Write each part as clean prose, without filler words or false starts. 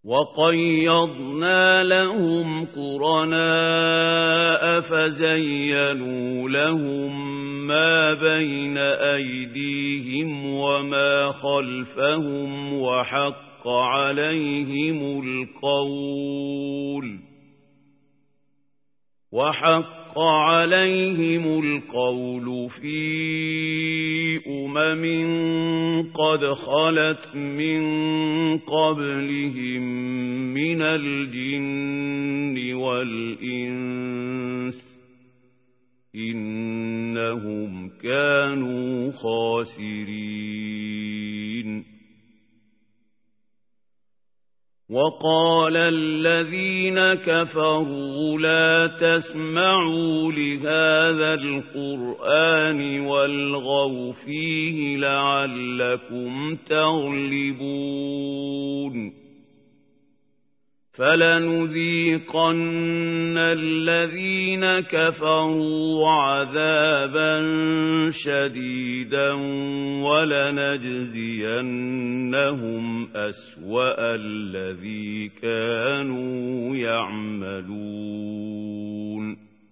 وَقَيَّضْنَا لَهُمْ قُرَنَاءَ فَزَيَّنُوا لَهُم مَّا بَيْنَ أَيْدِيهِمْ وَمَا خَلْفَهُمْ وَحَقَّ عَلَيْهِمُ الْقَوْلُ فِي قَدْ خَلَتْ مِن قَبْلِهِم مِّنَ الْجِنِّ وَالْإِنسِ إِنَّهُمْ كَانُوا خَاسِرِينَ وَقَالَ الَّذِينَ كَفَرُوا لَا تَسْمَعُوا لِهَذَا الْقُرْآنِ وَالْغَوْا فِيهِ لَعَلَّكُمْ تَغْلِبُونَ فَلَنُذِيقَنَّ الَّذِينَ كَفَرُوا عَذَابًا شَدِيدًا وَلَنَجْزِيَنَّهُمْ أَسْوَأَ الَّذِي كَانُوا يَعْمَلُونَ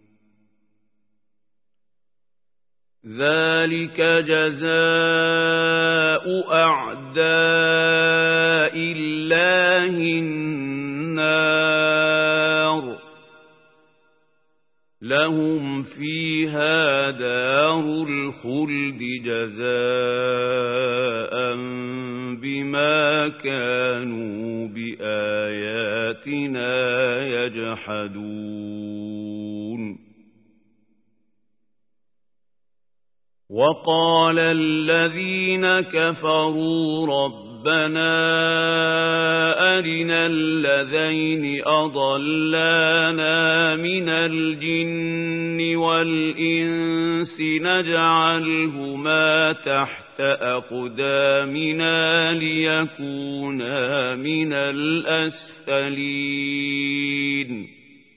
ذَلِكَ جَزَاءُ أَعْدَاءِ اللَّهِ النَّارُ لَهُمْ فِيهَا دَارُ الْخُلْدِ جَزَاءً بِمَا كَانُوا بِآيَاتِنَا يَجْحَدُونَ وَقَالَ الَّذِينَ كَفَرُوا رَبَّنَا أَرِنَا اللَّذَيْنِ أَضَلَّانَا مِنَ الْجِنِّ وَالْإِنسِ نَجْعَلْهُمَا تَحْتَ أَقْدَامِنَا لِيَكُونَا مِنَ الْأَسْفَلِينَ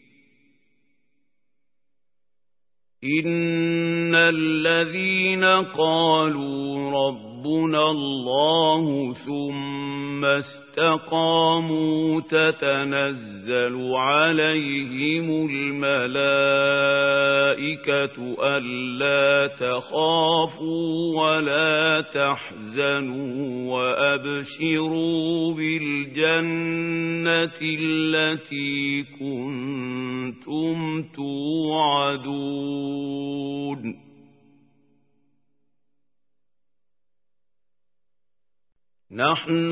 إِنَّ الَّذِينَ قَالُوا رَبُّنَا اللَّهُ ثُمَّ اسْتَقَامُوا تَتَنَزَّلُ عَلَيْهِمُ الْمَلَائِكَةُ أَلَّا تَخَافُوا وَلَا تَحْزَنُوا وَأَبْشِرُوا بِالْجَنَّةِ الَّتِي كُنتُمْ تُوعَدُونَ نَحْنُ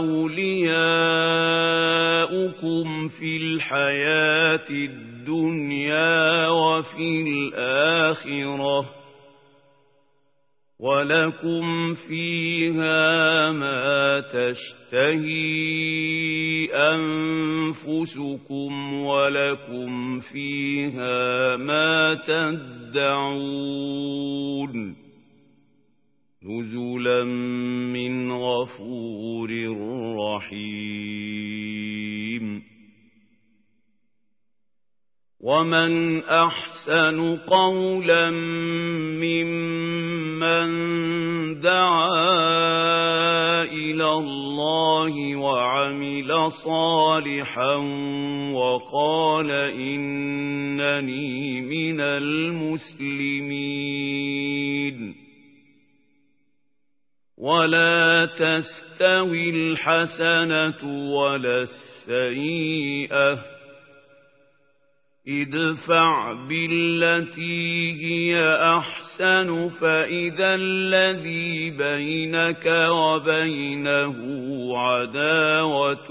أَوْلِيَاؤُكُمْ فِي الْحَيَاةِ الدُّنْيَا وَفِي الْآخِرَةِ وَلَكُمْ فِيهَا مَا تَشْتَهِي أَنفُسُكُمْ وَلَكُمْ فِيهَا مَا تَدَّعُونَ نُزُلًا مِّنْ غَفُورٍ رَّحِيمٍ وَمَنْ أَحْسَنُ قَوْلًا مِّمَّن دَعَا إِلَى اللَّهِ وَعَمِلَ صَالِحًا وَقَالَ إِنَّنِي مِنَ الْمُسْلِمِينَ وَلَا تَسْتَوِي الْحَسَنَةُ وَلَا السَّيِّئَةُ ادْفَعْ بِالَّتِي هِيَ أَحْسَنُ فَإِذَا الَّذِي بَيْنَكَ وَبَيْنَهُ عَدَاوَةٌ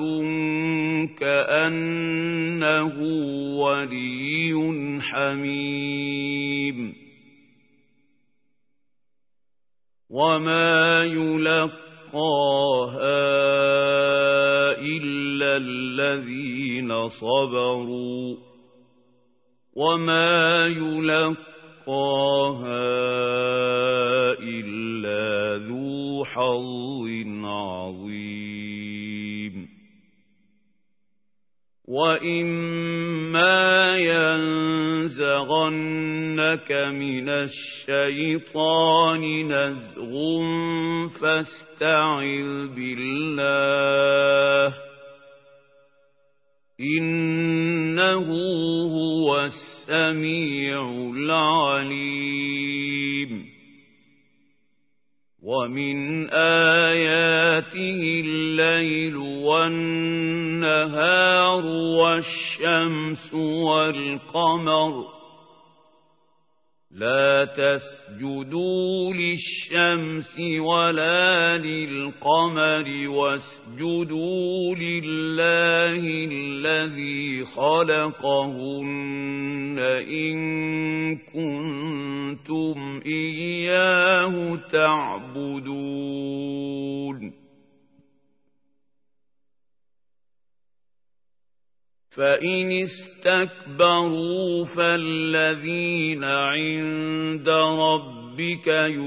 كَأَنَّهُ وَلِيٌّ حَمِيمٌ وَمَا يُلَقَّاهَا إِلَّا الَّذِينَ صَبَرُوا وَمَا يُلَقَّاهَا إِلَّا ذُو حَظٍّ عَظِيمٍ وَإِمَّا يَنزَغَنَّكَ مِنَ الشَّيْطَانِ نَزْغٌ فَاسْتَعِذْ بِاللَّهِ إنه هو السميع العليم ومن آياته الليل والنهار والشمس والقمر لا تسجدوا للشمس ولا للقمر واسجدوا لله الذي خلقهن إن كنتم إياه تعبدون فإن استكبروا فالذين عند ربك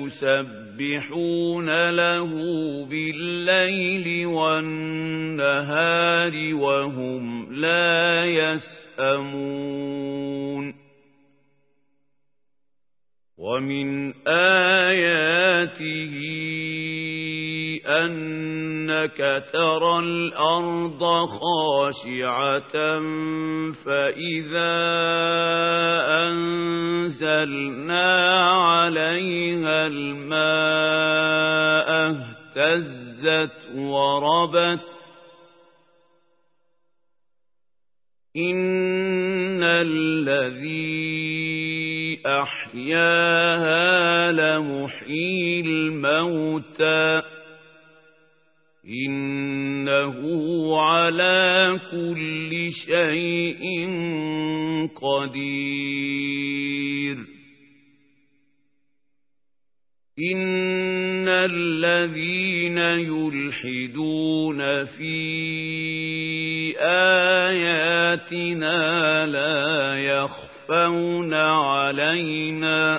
يسبحون له بالليل والنهار وهم لا يسأمون ومن آياته أنك ترى الأرض خاشعة فإذا أنزلنا عليها الماء اهتزت وربت إن الذي أحياها لمحيي الموتى إنه على كل شيء قدير إن الذين يلحدون في آياتنا لا يخفون علينا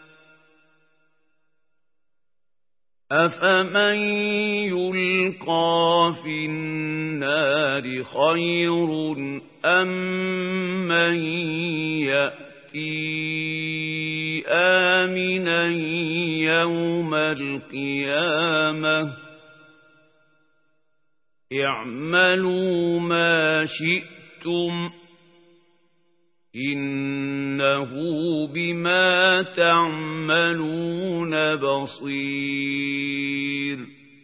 أفمن يلقى في النار خير أم من يأتي آمنا يوم القيامة اعملوا ما شئتم إنه بما تعملون بصير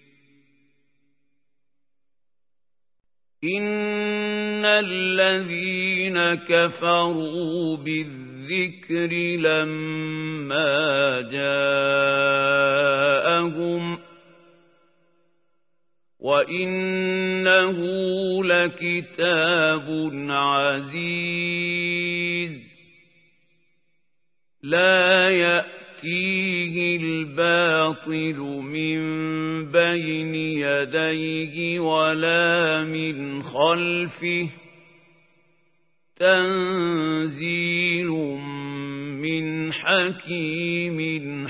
إن الذين كفروا بالذكر لما جاءهم وإنه لكتاب عزيز لا يأتيه الباطل من بين يديه ولا من خلفه تنزيل من حكيم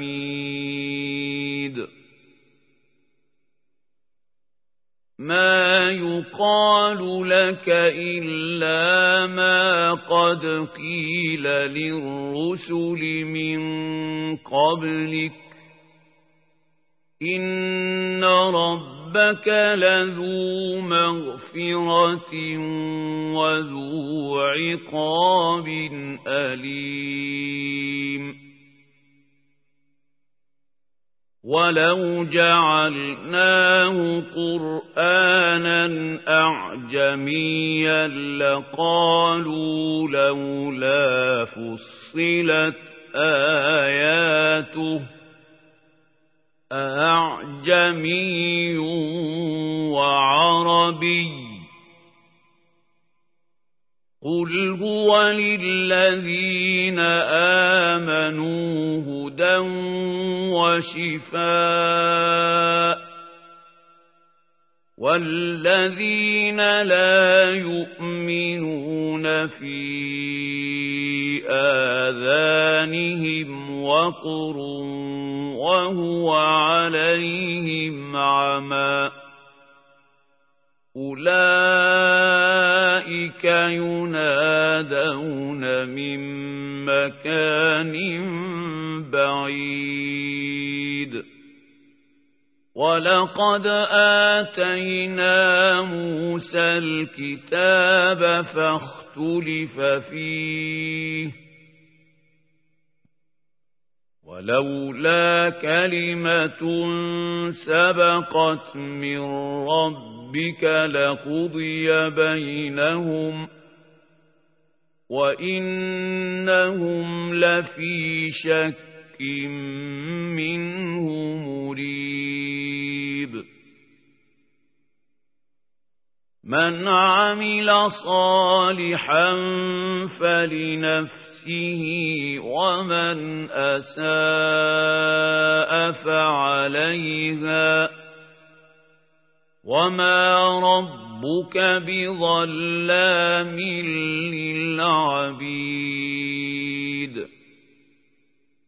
حميد ما يقال لك إلا ما قد قيل للرسل من قبلك إن ربك لذو مغفرة وذو عقاب أليم ولو جعلناه قرآنا أعجميا لقالوا لولا فصلت آياته أعجمي وعربي قل هو للذين آمنوا هدى وشفاء والذين لا يؤمنون في آذانهم وقر وهو عليهم عمى أولئك ينادون من مكان بعيد ولقد آتينا موسى الكتاب فاختلف فيه ولولا كلمة سبقت من ربك لقضي بينهم وإنهم لفي شك منه مريب من عمل صالحا فلنفسه ومن أساء فعليها وما ربك بظلام للعبيد